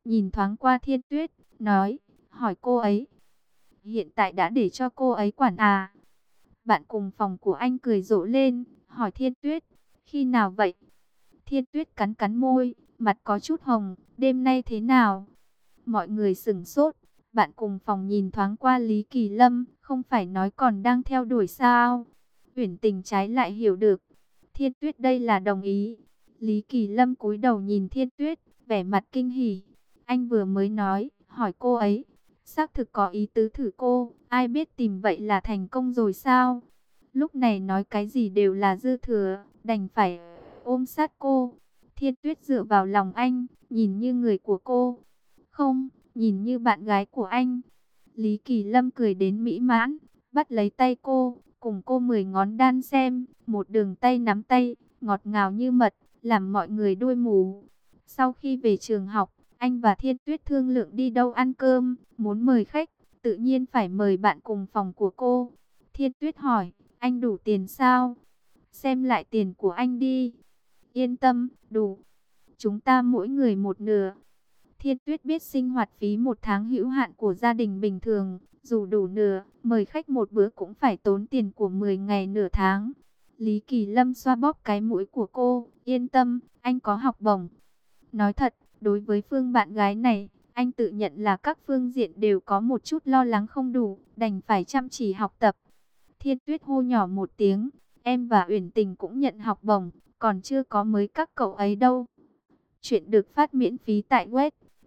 nhìn thoáng qua Thiên Tuyết, nói, hỏi cô ấy. Hiện tại đã để cho cô ấy quản à? Bạn cùng phòng của anh cười rộ lên, hỏi Thiên Tuyết, khi nào vậy? Thiên Tuyết cắn cắn môi, mặt có chút hồng, đêm nay thế nào? Mọi người sửng sốt, bạn cùng phòng nhìn thoáng qua Lý Kỳ Lâm, không phải nói còn đang theo đuổi sao? Uyển Tình trái lại hiểu được, Thiên Tuyết đây là đồng ý. Lý Kỳ Lâm cúi đầu nhìn Thiên Tuyết, vẻ mặt kinh hỉ. Anh vừa mới nói, hỏi cô ấy, xác thực có ý tứ thử cô, ai biết tìm vậy là thành công rồi sao? Lúc này nói cái gì đều là dư thừa, đành phải ôm sát cô. Thiên Tuyết dựa vào lòng anh, nhìn như người của cô. Không, nhìn như bạn gái của anh. Lý Kỳ Lâm cười đến mỹ mãn, bắt lấy tay cô, cùng cô 10 ngón đan xem, một đường tay nắm tay, ngọt ngào như mật, làm mọi người đuôi mù. Sau khi về trường học, anh và Thiên Tuyết thương lượng đi đâu ăn cơm, muốn mời khách, tự nhiên phải mời bạn cùng phòng của cô. Thiên Tuyết hỏi, anh đủ tiền sao? Xem lại tiền của anh đi. Yên tâm, đủ. Chúng ta mỗi người một nửa. Thiên Tuyết biết sinh hoạt phí một tháng hữu hạn của gia đình bình thường, dù đủ nửa, mời khách một bữa cũng phải tốn tiền của 10 ngày nửa tháng. Lý Kỳ Lâm xoa bóp cái mũi của cô, yên tâm, anh có học bổng. Nói thật, đối với Phương bạn gái này, anh tự nhận là các phương diện đều có một chút lo lắng không đủ, đành phải chăm chỉ học tập. Thiên Tuyết hô nhỏ một tiếng, em và Uyển Tình cũng nhận học bổng, còn chưa có mới các cậu ấy đâu. Chuyện được phát miễn phí tại web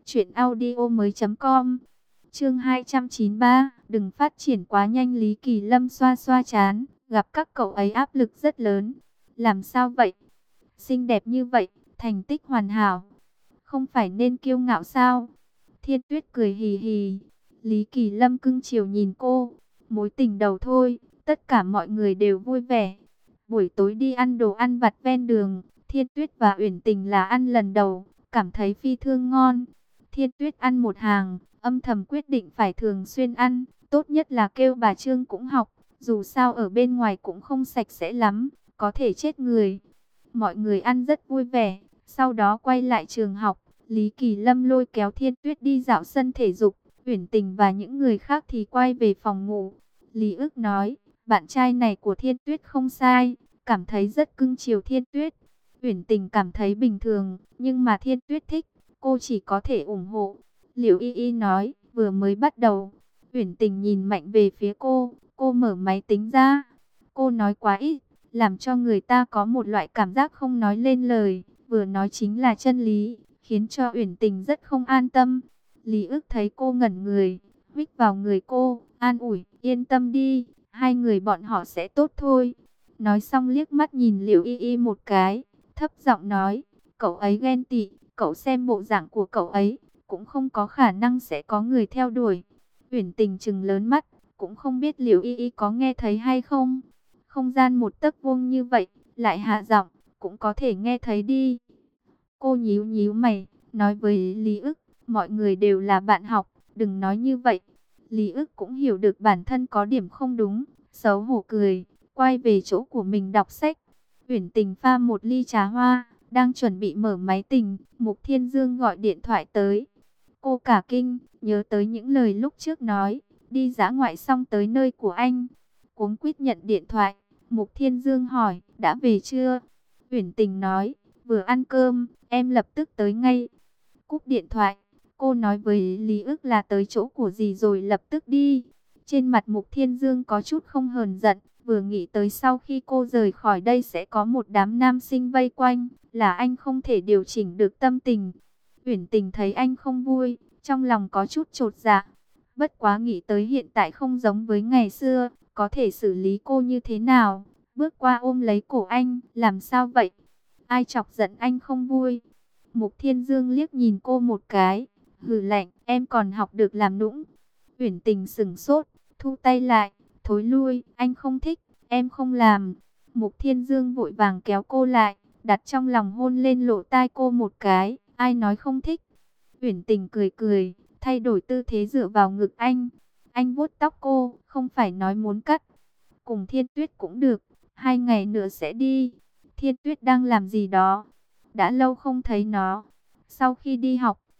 truyệnaudiomoi.com. Chương 293, đừng phát triển quá nhanh. Lý Kỳ Lâm xoa xoa trán, gặp các cậu ấy áp lực rất lớn. Làm sao vậy? Xinh đẹp như vậy, thành tích hoàn hảo, không phải nên kiêu ngạo sao? Thiên Tuyết cười hì hì. Lý Kỳ Lâm cưng chiều nhìn cô, mối tình đầu thôi, tất cả mọi người đều vui vẻ. Buổi tối đi ăn đồ ăn vặt ven đường, Thiên Tuyết và Uyển Tình là ăn lần đầu, cảm thấy phi thường ngon. Thiên Tuyết ăn một hàng, âm thầm quyết định phải thường xuyên ăn, tốt nhất là kêu bà Trương cũng học, dù sao ở bên ngoài cũng không sạch sẽ lắm, có thể chết người. Mọi người ăn rất vui vẻ, sau đó quay lại trường học, Lý Kỳ Lâm lôi kéo Thiên Tuyết đi dạo sân thể dục, Uyển Tình và những người khác thì quay về phòng ngủ. Lý Ức nói, bạn trai này của Thiên Tuyết không sai, cảm thấy rất cưng chiều Thiên Tuyết. Uyển Tình cảm thấy bình thường, nhưng mà Thiên Tuyết thích, cô chỉ có thể ủng hộ. Liễu Y Y nói, vừa mới bắt đầu. Uyển Tình nhìn mạnh về phía cô mở máy tính ra. Cô nói quá ít, làm cho người ta có một loại cảm giác không nói lên lời, vừa nói chính là chân lý, khiến cho Uyển Tình rất không an tâm. Lý Ức thấy cô ngẩn người, huých vào người cô, an ủi, yên tâm đi, hai người bọn họ sẽ tốt thôi. Nói xong liếc mắt nhìn Liễu Y Y một cái, thấp giọng nói, cậu ấy ghen tị, cậu xem bộ dạng của cậu ấy, cũng không có khả năng sẽ có người theo đuổi. Uyển Tình trừng lớn mắt, cũng không biết Liễu Y Y có nghe thấy hay không. Không gian một tấc vuông như vậy, lại hạ giọng, cũng có thể nghe thấy đi. Cô nhíu nhíu mày, nói với Lý Ức, mọi người đều là bạn học, đừng nói như vậy. Lý Ức cũng hiểu được bản thân có điểm không đúng, xấu hổ cười, quay về chỗ của mình đọc sách. Uyển Tình pha một ly trà hoa, đang chuẩn bị mở máy tính, Mục Thiên Dương gọi điện thoại tới. Cô cả kinh, nhớ tới những lời lúc trước nói, đi dã ngoại xong tới nơi của anh. Cuống quýt nhận điện thoại, Mục Thiên Dương hỏi, đã về chưa? Uyển Tình nói, vừa ăn cơm, em lập tức tới ngay. Cúp điện thoại, cô nói với Lý Ức là tới chỗ của dì rồi lập tức đi. Trên mặt Mục Thiên Dương có chút không hờn giận, vừa nghĩ tới sau khi cô rời khỏi đây sẽ có một đám nam sinh vây quanh, là anh không thể điều chỉnh được tâm tình. Uyển Tình thấy anh không vui, trong lòng có chút chột dạ. Bất quá nghĩ tới hiện tại không giống với ngày xưa, có thể xử lý cô như thế nào? Bước qua ôm lấy cổ anh, làm sao vậy? Ai chọc giận anh không vui? Mục Thiên Dương liếc nhìn cô một cái, hừ lạnh, em còn học được làm nũng. Uyển Tình sững sốt, thu tay lại, thối lui, anh không thích, em không làm. Mục Thiên Dương vội vàng kéo cô lại, đặt trong lòng hôn lên lỗ tai cô một cái, ai nói không thích. Uyển Tình cười cười, thay đổi tư thế dựa vào ngực anh. Anh vuốt tóc cô, không phải nói muốn cắt. Cùng Thiên Tuyết cũng được, 2 ngày nữa sẽ đi. Thiên Tuyết đang làm gì đó? Đã lâu không thấy nó. Sau khi đi học,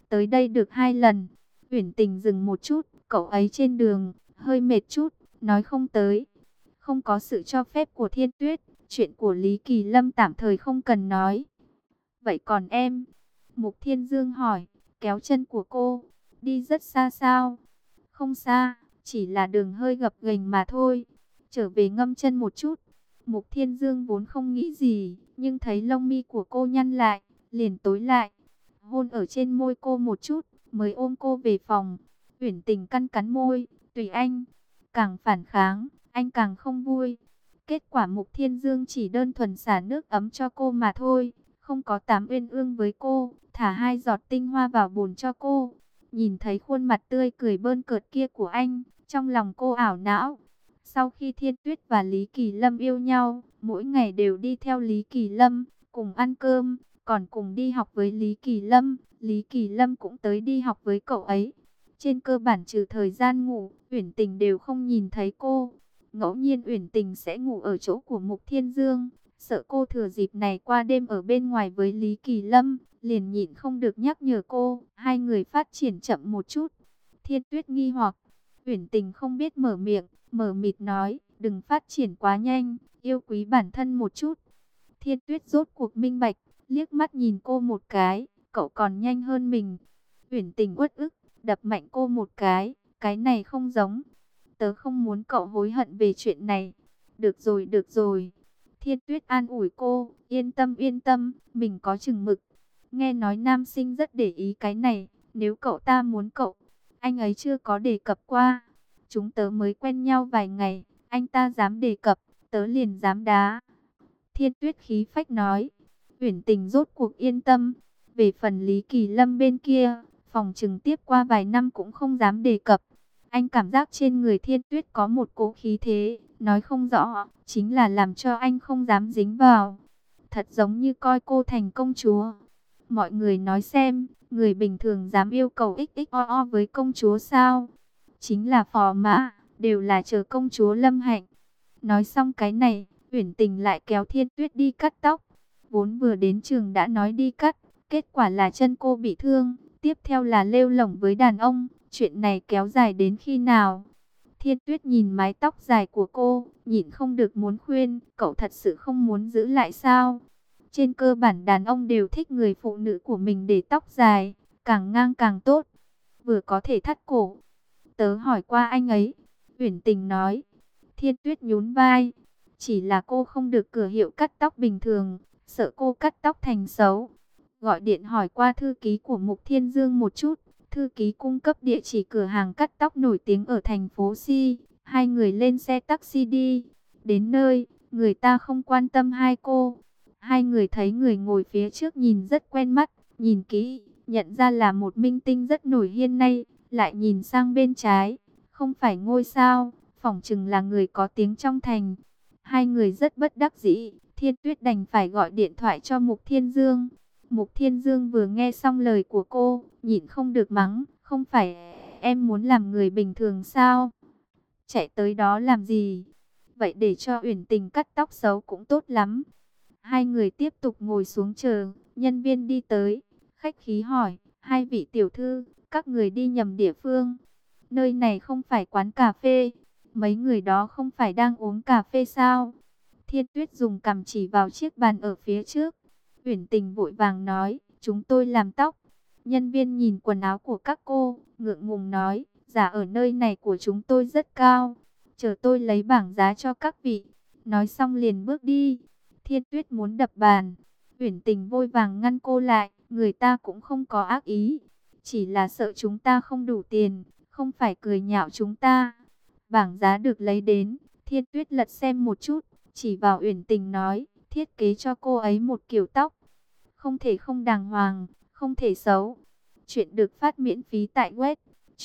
tới đây được 2 lần. Uyển Tình dừng một chút, cậu ấy trên đường, hơi mệt chút, nói không tới. Không có sự cho phép của Thiên Tuyết, chuyện của Lý Kỳ Lâm tạm thời không cần nói. Vậy còn em? Mục Thiên Dương hỏi, kéo chân của cô, đi rất xa sao? Không xa, chỉ là đường hơi gập ghềnh mà thôi. Trở về ngâm chân một chút. Mục Thiên Dương vốn không nghĩ gì, nhưng thấy lông mi của cô nhăn lại, liền tối lại. Hôn ở trên môi cô một chút, mới ôm cô về phòng. Uyển Tình cắn cắn môi, tùy anh. Càng phản kháng, anh càng không vui. Kết quả Mục Thiên Dương chỉ đơn thuần xả nước ấm cho cô mà thôi, không có tám uyên ương với cô, thả 2 giọt tinh hoa vào bồn cho cô. Nhìn thấy khuôn mặt tươi cười bơn cợt kia của anh, trong lòng cô ảo não. Sau khi Thiên Tuyết và Lý Kỳ Lâm yêu nhau, mỗi ngày đều đi theo Lý Kỳ Lâm, cùng ăn cơm, còn cùng đi học với Lý Kỳ Lâm. Lý Kỳ Lâm cũng tới đi học với cậu ấy. Trên cơ bản trừ thời gian ngủ, Uyển Tình đều không nhìn thấy cô. Ngẫu nhiên Uyển Tình sẽ ngủ ở chỗ của Mục Thiên Dương, sợ cô thừa dịp này qua đêm ở bên ngoài với Lý Kỳ Lâm, liền nhịn không được nhắc nhở cô, hai người phát triển chậm một chút. Thiên Tuyết nghi hoặc, Uyển Tình không biết mở miệng, mờ mịt nói, đừng phát triển quá nhanh, yêu quý bản thân một chút. Thiên Tuyết rốt cuộc minh bạch, liếc mắt nhìn cô một cái, cậu còn nhanh hơn mình. Uyển Tình uất ức, đập mạnh cô một cái này không giống. Tớ không muốn cậu hối hận về chuyện này. Được rồi, được rồi. Thiên Tuyết an ủi cô, yên tâm, mình có chừng mực. Nghe nói nam sinh rất để ý cái này, nếu cậu ta muốn cậu, anh ấy chưa có đề cập qua. Chúng tớ mới quen nhau vài ngày, anh ta dám đề cập, tớ liền dám đá. Thiên Tuyết khí phách nói, Uyển Tình rốt cuộc yên tâm. Về phần Lý Kỳ Lâm bên kia, phòng trừng tiếp qua vài năm cũng không dám đề cập. Anh cảm giác trên người Thiên Tuyết có một cỗ khí thế, nói không rõ, chính là làm cho anh không dám dính vào. Thật giống như coi cô thành công chúa. Mọi người nói xem, người bình thường dám yêu cầu XXOO với công chúa sao? Chính là phò mã, đều là chờ công chúa lâm hạnh. Nói xong cái này, Uyển Tình lại kéo Thiên Tuyết đi cắt tóc. Vốn vừa đến trường đã nói đi cắt, kết quả là chân cô bị thương, tiếp theo là lêu lổng với đàn ông. Chuyện này kéo dài đến khi nào? Thiên Tuyết nhìn mái tóc dài của cô, nhịn không được muốn khuyên, cậu thật sự không muốn giữ lại sao? Trên cơ bản đàn ông đều thích người phụ nữ của mình để tóc dài, càng ngang càng tốt, vừa có thể thắt cổ. Tớ hỏi qua anh ấy, Uyển Tình nói. Thiên Tuyết nhún vai, chỉ là cô không được cửa hiệu cắt tóc bình thường, sợ cô cắt tóc thành xấu. Gọi điện hỏi qua thư ký của Mục Thiên Dương một chút, thư ký cung cấp địa chỉ cửa hàng cắt tóc nổi tiếng ở thành phố Si. Hai người lên xe taxi đi. Đến nơi, người ta không quan tâm hai cô. Hai người thấy người ngồi phía trước nhìn rất quen mắt, nhìn kỹ, nhận ra là một minh tinh rất nổi hiện nay, lại nhìn sang bên trái, không phải ngôi sao, phỏng chừng là người có tiếng trong thành. Hai người rất bất đắc dĩ, Thiên Tuyết đành phải gọi điện thoại cho Mục Thiên Dương. Mục Thiên Dương vừa nghe xong lời của cô, nhịn không được mắng, không phải em muốn làm người bình thường sao? Chạy tới đó làm gì? Vậy để cho Uyển Tình cắt tóc xấu cũng tốt lắm. Hai người tiếp tục ngồi xuống chờ, nhân viên đi tới, khách khí hỏi, hai vị tiểu thư, các người đi nhầm địa phương. Nơi này không phải quán cà phê, mấy người đó không phải đang uống cà phê sao? Thiên Tuyết dùng cằm chỉ vào chiếc bàn ở phía trước. Uyển Tình vội vàng nói, chúng tôi làm tóc. Nhân viên nhìn quần áo của các cô, ngượng ngùng nói, giá ở nơi này của chúng tôi rất cao. Chờ tôi lấy bảng giá cho các vị. Nói xong liền bước đi. Thiên Tuyết muốn đập bàn. Uyển Tình vội vàng ngăn cô lại, người ta cũng không có ác ý. Chỉ là sợ chúng ta không đủ tiền, không phải cười nhạo chúng ta. Bảng giá được lấy đến, Thiên Tuyết lật xem một chút, chỉ vào Uyển Tình nói, thiết kế cho cô ấy một kiểu tóc. Không thể không đàng hoàng, không thể xấu. Chuyện được phát miễn phí tại web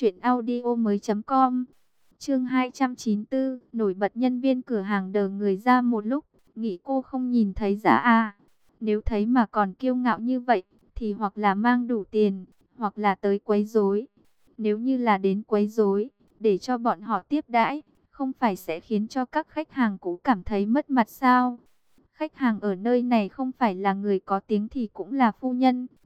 truyệnaudiomoi.com. Chương 294, nổi bật nhân viên cửa hàng đờ người ra một lúc, nghĩ cô không nhìn thấy giá à. Nếu thấy mà còn kiêu ngạo như vậy, thì hoặc là mang đủ tiền, hoặc là tới quấy rối. Nếu như là đến quấy rối, để cho bọn họ tiếp đãi, không phải sẽ khiến cho các khách hàng cũ cảm thấy mất mặt sao? Khách hàng ở nơi này không phải là người có tiếng thì cũng là phu nhân,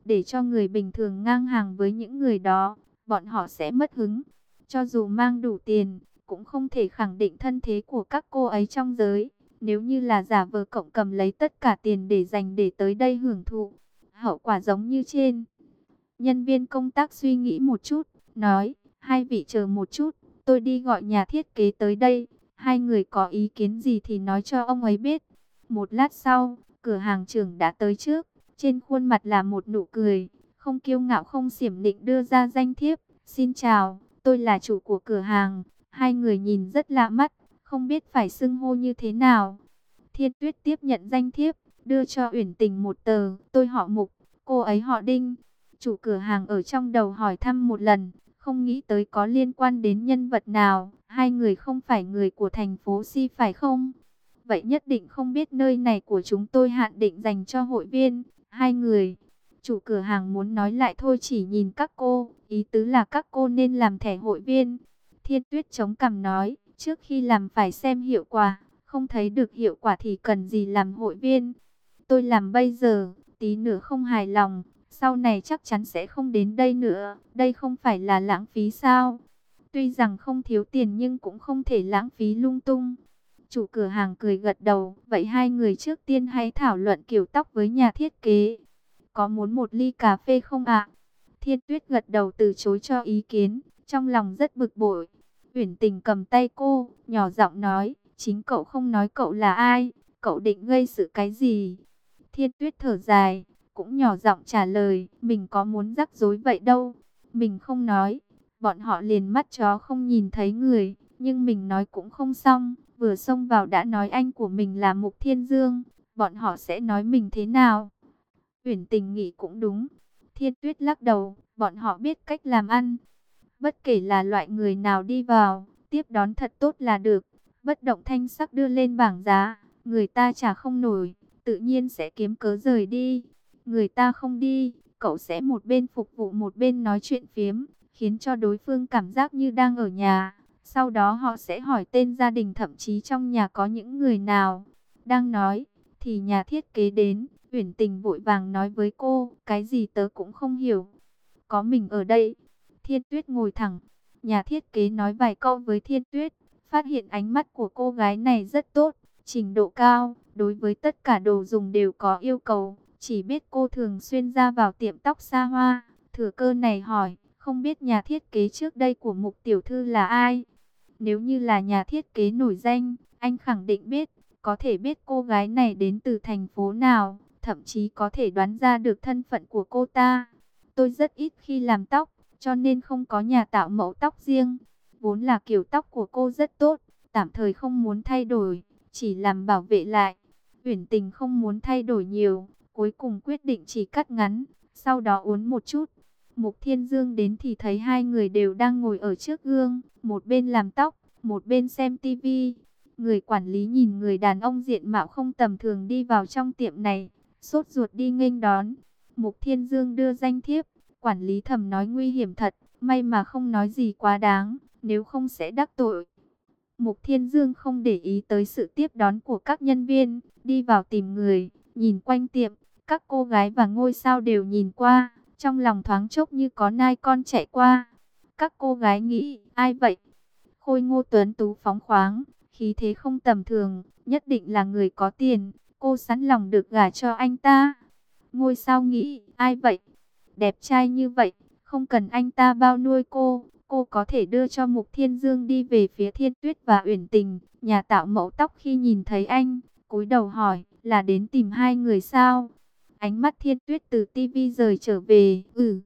để cho người bình thường ngang hàng với những người đó, bọn họ sẽ mất hứng. Cho dù mang đủ tiền, cũng không thể khẳng định thân thế của các cô ấy trong giới. Nếu như là giả vờ cậu cầm lấy tất cả tiền để dành để tới đây hưởng thụ, hậu quả giống như trên. Nhân viên công tác suy nghĩ một chút, nói, hai vị chờ một chút, tôi đi gọi nhà thiết kế tới đây. Hai người có ý kiến gì thì nói cho ông ấy biết. Một lát sau, cửa hàng trưởng đã tới trước, trên khuôn mặt là một nụ cười, không kiêu ngạo không xiểm nịnh đưa ra danh thiếp. Xin chào, tôi là chủ của cửa hàng. Hai người nhìn rất lạ mắt, không biết phải xưng hô như thế nào. Thiên Tuyết tiếp nhận danh thiếp, đưa cho Uyển Tình một tờ. Tôi họ Mục, cô ấy họ Đinh. Chủ cửa hàng ở trong đầu hỏi thăm một lần, không nghĩ tới có liên quan đến nhân vật nào. Hai người không phải người của thành phố Si phải không? Vậy nhất định không biết nơi này của chúng tôi hạn định dành cho hội viên. Hai người. Chủ cửa hàng muốn nói lại thôi, chỉ nhìn các cô, ý tứ là các cô nên làm thẻ hội viên. Thiên Tuyết chống cằm nói, trước khi làm phải xem hiệu quả, không thấy được hiệu quả thì cần gì làm hội viên. Tôi làm bây giờ, tí nữa không hài lòng, sau này chắc chắn sẽ không đến đây nữa, đây không phải là lãng phí sao? Tuy rằng không thiếu tiền nhưng cũng không thể lãng phí lung tung. Chủ cửa hàng cười gật đầu, vậy hai người trước tiên hãy thảo luận kiểu tóc với nhà thiết kế. Có muốn một ly cà phê không ạ? Thiên Tuyết gật đầu từ chối cho ý kiến, trong lòng rất bực bội. Uyển Tình cầm tay cô, nhỏ giọng nói, chính cậu không nói cậu là ai, cậu định gây sự cái gì? Thiên Tuyết thở dài, cũng nhỏ giọng trả lời, mình có muốn rắc rối vậy đâu, mình không nói. Bọn họ liền mắt chó không nhìn thấy người, nhưng mình nói cũng không xong, vừa xông vào đã nói anh của mình là Mục Thiên Dương, bọn họ sẽ nói mình thế nào? Uyển Tình nghĩ cũng đúng. Thiên Tuyết lắc đầu, bọn họ biết cách làm ăn. Bất kể là loại người nào đi vào, tiếp đón thật tốt là được. Bất động thanh sắc đưa lên bảng giá, người ta trả không nổi, tự nhiên sẽ kiếm cớ rời đi. Người ta không đi, cậu sẽ một bên phục vụ một bên nói chuyện phiếm, khiến cho đối phương cảm giác như đang ở nhà. Sau đó họ sẽ hỏi tên gia đình, thậm chí trong nhà có những người nào. Đang nói, thì nhà thiết kế đến. Uyển Tình vội vàng nói với cô, cái gì tớ cũng không hiểu. Có mình ở đây. Thiên Tuyết ngồi thẳng. Nhà thiết kế nói vài câu với Thiên Tuyết, phát hiện ánh mắt của cô gái này rất tốt, trình độ cao, đối với tất cả đồ dùng đều có yêu cầu. Chỉ biết cô thường xuyên ra vào tiệm tóc xa hoa. Thừa cơ này hỏi, không biết nhà thiết kế trước đây của Mục tiểu thư là ai? Nếu như là nhà thiết kế nổi danh, anh khẳng định biết, có thể biết cô gái này đến từ thành phố nào, thậm chí có thể đoán ra được thân phận của cô ta. Tôi rất ít khi làm tóc, cho nên không có nhà tạo mẫu tóc riêng. Vốn là kiểu tóc của cô rất tốt, tạm thời không muốn thay đổi, chỉ làm bảo vệ lại. Uyển Tình không muốn thay đổi nhiều, cuối cùng quyết định chỉ cắt ngắn, sau đó uốn một chút. Mục Thiên Dương đến thì thấy hai người đều đang ngồi ở trước gương, một bên làm tóc, một bên xem tivi. Người quản lý nhìn người đàn ông diện mạo không tầm thường đi vào trong tiệm này, sốt ruột đi nghênh đón. Mục Thiên Dương đưa danh thiếp, quản lý thầm nói nguy hiểm thật, may mà không nói gì quá đáng, nếu không sẽ đắc tội. Mục Thiên Dương không để ý tới sự tiếp đón của các nhân viên, đi vào tìm người, nhìn quanh tiệm, các cô gái và ngôi sao đều nhìn qua, trong lòng thoáng chốc như có nai con chạy qua. Các cô gái nghĩ, ai vậy? Khôi ngô tuấn tú phóng khoáng, khí thế không tầm thường, nhất định là người có tiền, cô sẵn lòng được gả cho anh ta. Ngôi sao nghĩ, ai vậy? Đẹp trai như vậy, không cần anh ta bao nuôi cô có thể đưa cho Mục Thiên Dương. Đi về phía Thiên Tuyết và Uyển Tình, nhà tạo mẫu tóc khi nhìn thấy anh, cúi đầu hỏi, là đến tìm hai người sao? Ánh mắt Thiên Tuyết từ tivi rời trở về,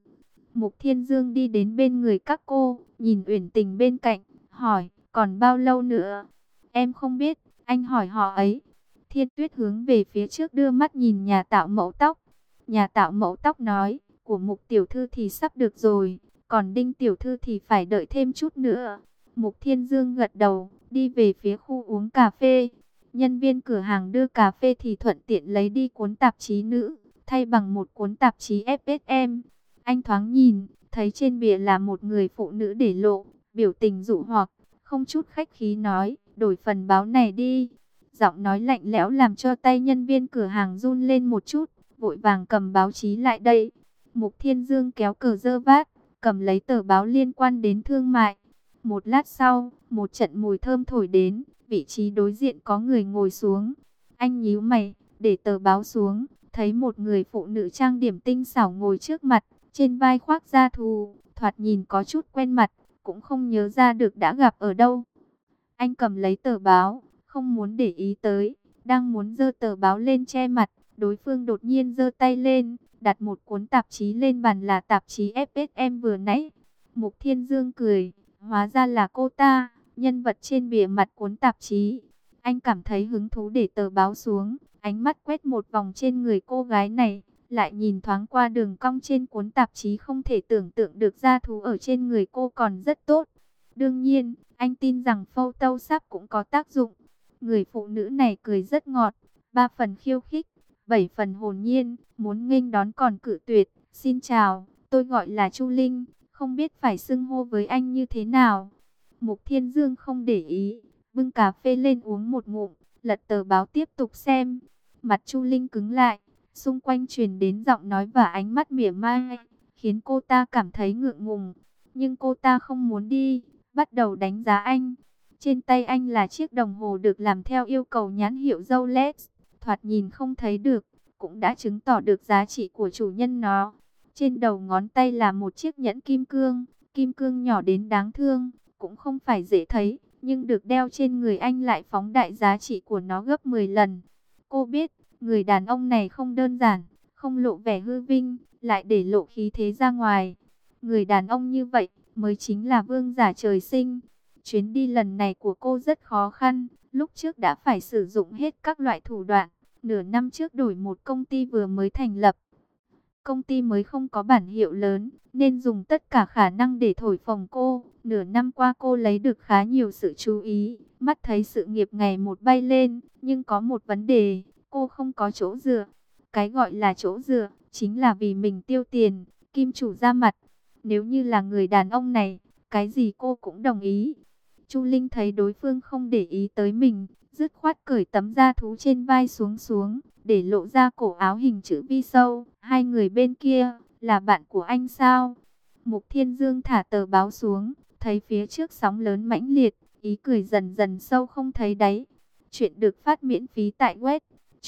Mục Thiên Dương đi đến bên người các cô, nhìn Uyển Tình bên cạnh, hỏi, còn bao lâu nữa? Em không biết, anh hỏi họ ấy. Thiên Tuyết hướng về phía trước đưa mắt nhìn nhà tạo mẫu tóc. Nhà tạo mẫu tóc nói, của Mục tiểu thư thì sắp được rồi, còn Đinh tiểu thư thì phải đợi thêm chút nữa. Mục Thiên Dương gật đầu, đi về phía khu uống cà phê. Nhân viên cửa hàng đưa cà phê thì thuận tiện lấy đi cuốn tạp chí nữ, thay bằng một cuốn tạp chí FSM. Anh thoáng nhìn, thấy trên bìa là một người phụ nữ để lộ, biểu tình dụ hoặc, không chút khách khí nói, đổi phần báo này đi. Giọng nói lạnh lẽo làm cho tay nhân viên cửa hàng run lên một chút, vội vàng cầm báo chí lại đây. Mục Thiên Dương kéo cờ dơ vát, cầm lấy tờ báo liên quan đến thương mại. Một lát sau, một trận mùi thơm thổi đến, vị trí đối diện có người ngồi xuống. Anh nhíu mày, để tờ báo xuống, thấy một người phụ nữ trang điểm tinh xảo ngồi trước mặt, trên vai khoác da thú, thoạt nhìn có chút quen mặt, cũng không nhớ ra được đã gặp ở đâu. Anh cầm lấy tờ báo, không muốn để ý tới, đang muốn giơ tờ báo lên che mặt, đối phương đột nhiên giơ tay lên, đặt một cuốn tạp chí lên bàn, là tạp chí FSM vừa nãy. Mục Thiên Dương cười, hóa ra là cô ta, nhân vật trên bìa mặt cuốn tạp chí. Anh cảm thấy hứng thú để tờ báo xuống, ánh mắt quét một vòng trên người cô gái này, lại nhìn thoáng qua đường cong trên cuốn tạp chí, không thể tưởng tượng được da thú ở trên người cô còn rất tốt. Đương nhiên, anh tin rằng Photoshop cũng có tác dụng. Người phụ nữ này cười rất ngọt, 3 phần khiêu khích, 7 phần hồn nhiên, muốn nghênh đón còn cự tuyệt. Xin chào, tôi gọi là Chu Linh, không biết phải xưng hô với anh như thế nào. Mục Thiên Dương không để ý, bưng cà phê lên uống một ngụm, lật tờ báo tiếp tục xem. Mặt Chu Linh cứng lại, xung quanh truyền đến giọng nói và ánh mắt mỉa mai, khiến cô ta cảm thấy ngượng ngùng. Nhưng cô ta không muốn đi, bắt đầu đánh giá anh. Trên tay anh là chiếc đồng hồ được làm theo yêu cầu nhãn hiệu Rolex, thoạt nhìn không thấy được, cũng đã chứng tỏ được giá trị của chủ nhân nó. Trên đầu ngón tay là một chiếc nhẫn kim cương nhỏ đến đáng thương, cũng không phải dễ thấy, nhưng được đeo trên người anh lại phóng đại giá trị của nó gấp 10 lần. Cô biết, người đàn ông này không đơn giản, không lộ vẻ hư vinh, lại để lộ khí thế ra ngoài. Người đàn ông như vậy mới chính là vương giả trời sinh. Chuyến đi lần này của cô rất khó khăn, lúc trước đã phải sử dụng hết các loại thủ đoạn. Nửa năm trước đổi một công ty vừa mới thành lập. Công ty mới không có bản hiệu lớn, nên dùng tất cả khả năng để thổi phồng cô. Nửa năm qua cô lấy được khá nhiều sự chú ý, mắt thấy sự nghiệp ngày một bay lên. Nhưng có một vấn đề, cô không có chỗ dựa. Cái gọi là chỗ dựa, chính là vì mình tiêu tiền, kim chủ ra mặt. Nếu như là người đàn ông này, cái gì cô cũng đồng ý. Chu Linh thấy đối phương không để ý tới mình, dứt khoát cởi tấm da thú trên vai xuống, để lộ ra cổ áo hình chữ V sâu. Hai người bên kia, là bạn của anh sao? Mục Thiên Dương thả tờ báo xuống, thấy phía trước sóng lớn mãnh liệt, ý cười dần dần sâu không thấy đáy. Chuyện được phát miễn phí tại web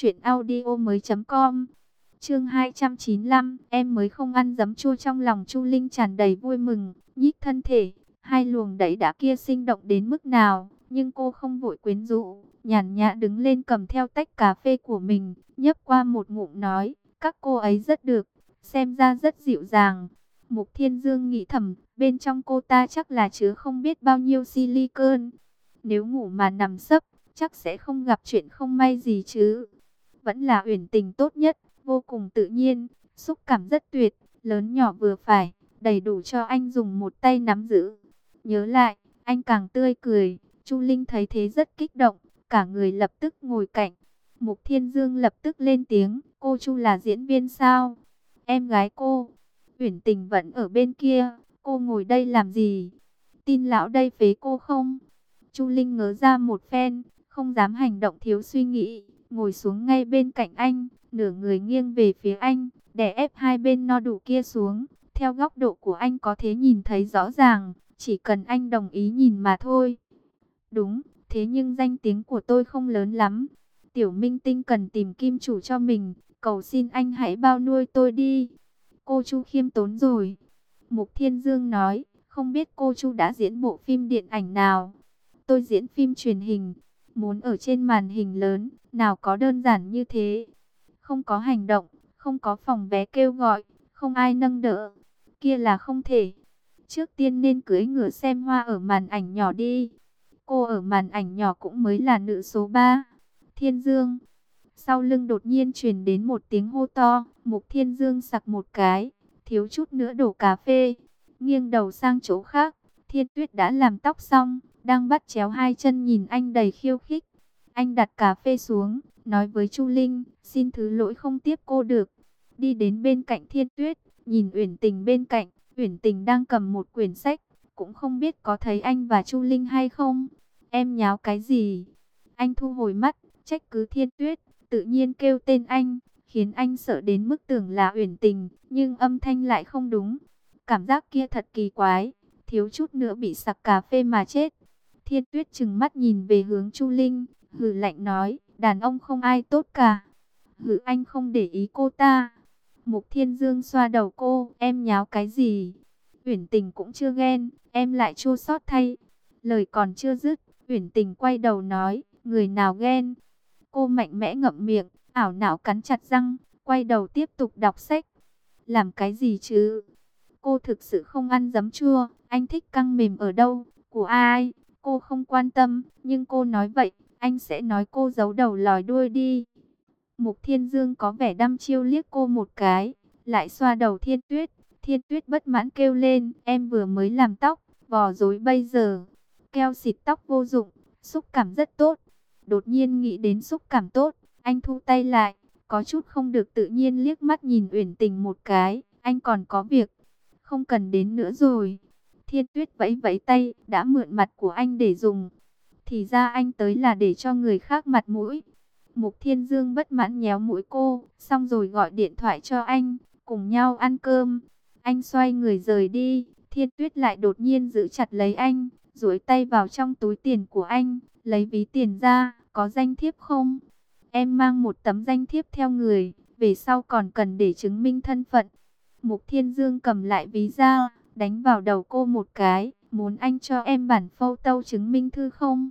truyệnaudiomoi.com. Chương 295, em mới không ăn giấm chua. Trong lòng Chu Linh tràn đầy vui mừng, nhích thân thể, hai luồng đẩy đã kia sinh động đến mức nào, nhưng cô không vội quyến rũ, nhàn nhã đứng lên cầm theo tách cà phê của mình, nhấp qua một ngụm nói, các cô ấy rất được, xem ra rất dịu dàng. Mục Thiên Dương nghĩ thầm, bên trong cô ta chắc là chứa không biết bao nhiêu silicon, nếu ngủ mà nằm sấp, chắc sẽ không gặp chuyện không may gì chứ. Vẫn là Uyển Tình tốt nhất, vô cùng tự nhiên, xúc cảm rất tuyệt, lớn nhỏ vừa phải, đầy đủ cho anh dùng một tay nắm giữ. Nhớ lại, anh càng tươi cười. Chu Linh thấy thế rất kích động, cả người lập tức ngồi cạnh. Mục Thiên Dương lập tức lên tiếng, cô Chu là diễn viên sao? Em gái cô. Uyển Tình vẫn ở bên kia, cô ngồi đây làm gì? Tin lão đây phế cô không? Chu Linh ngớ ra một phen, không dám hành động thiếu suy nghĩ, ngồi xuống ngay bên cạnh anh, nửa người nghiêng về phía anh, đè ép hai bên no đủ kia xuống. Theo góc độ của anh có thể nhìn thấy rõ ràng, chỉ cần anh đồng ý nhìn mà thôi. Đúng, thế nhưng danh tiếng của tôi không lớn lắm. Tiểu minh tinh cần tìm kim chủ cho mình, cầu xin anh hãy bao nuôi tôi đi. Cô Chu khiêm tốn rồi. Mục Thiên Dương nói, không biết cô Chu đã diễn bộ phim điện ảnh nào? Tôi diễn phim truyền hình, muốn ở trên màn hình lớn, nào có đơn giản như thế. Không có hành động, không có phòng vé kêu gọi, không ai nâng đỡ, kia là không thể. Trước tiên nên cưỡi ngựa xem hoa ở màn ảnh nhỏ đi. Cô ở màn ảnh nhỏ cũng mới là nữ số 3. Thiên Dương. Sau lưng đột nhiên truyền đến một tiếng hô to. Mục Thiên Dương sặc một cái, thiếu chút nữa đổ cà phê. Nghiêng đầu sang chỗ khác, Thiên Tuyết đã làm tóc xong, đang bắt chéo hai chân nhìn anh đầy khiêu khích. Anh đặt cà phê xuống, nói với Chu Linh, xin thứ lỗi không tiếp cô được. Đi đến bên cạnh Thiên Tuyết, nhìn Uyển Tình bên cạnh. Uyển Tình đang cầm một quyển sách, cũng không biết có thấy anh và Chu Linh hay không. Em nháo cái gì? Anh thu hồi mắt, trách cứ Thiên Tuyết, tự nhiên kêu tên anh, khiến anh sợ đến mức tưởng là Uyển Tình, nhưng âm thanh lại không đúng. Cảm giác kia thật kỳ quái, thiếu chút nữa bị sặc cà phê mà chết. Thiên Tuyết trừng mắt nhìn về hướng Chu Linh, hừ lạnh nói, đàn ông không ai tốt cả. Hừ, anh không để ý cô ta. Mục Thiên Dương xoa đầu cô, em nháo cái gì? Uyển Tình cũng chưa ghen, em lại chua xót thay. Lời còn chưa dứt, Uyển Tình quay đầu nói, người nào ghen? Cô mạnh mẽ ngậm miệng, ảo não cắn chặt răng, quay đầu tiếp tục đọc sách. Làm cái gì chứ? Cô thực sự không ăn giấm chua, anh thích căng mềm ở đâu, của ai? Cô không quan tâm, nhưng cô nói vậy, anh sẽ nói cô giấu đầu lòi đuôi đi. Mục Thiên Dương có vẻ đăm chiêu liếc cô một cái, lại xoa đầu Thiên Tuyết. Thiên Tuyết bất mãn kêu lên, em vừa mới làm tóc, vò rối bây giờ. Keo xịt tóc vô dụng, xúc cảm rất tốt. Đột nhiên nghĩ đến xúc cảm tốt, anh thu tay lại, có chút không được tự nhiên liếc mắt nhìn Uyển Tình một cái, anh còn có việc, không cần đến nữa rồi. Thiên Tuyết vẫy vẫy tay, đã mượn mặt của anh để dùng. Thì ra anh tới là để cho người khác mặt mũi. Mục Thiên Dương bất mãn nhéo mũi cô, xong rồi gọi điện thoại cho anh, cùng nhau ăn cơm. Anh xoay người rời đi, Thiên Tuyết lại đột nhiên giữ chặt lấy anh, duỗi tay vào trong túi tiền của anh, lấy ví tiền ra, có danh thiếp không? Em mang một tấm danh thiếp theo người, về sau còn cần để chứng minh thân phận. Mục Thiên Dương cầm lại ví ra, đánh vào đầu cô một cái, muốn anh cho em bản photo chứng minh thư không?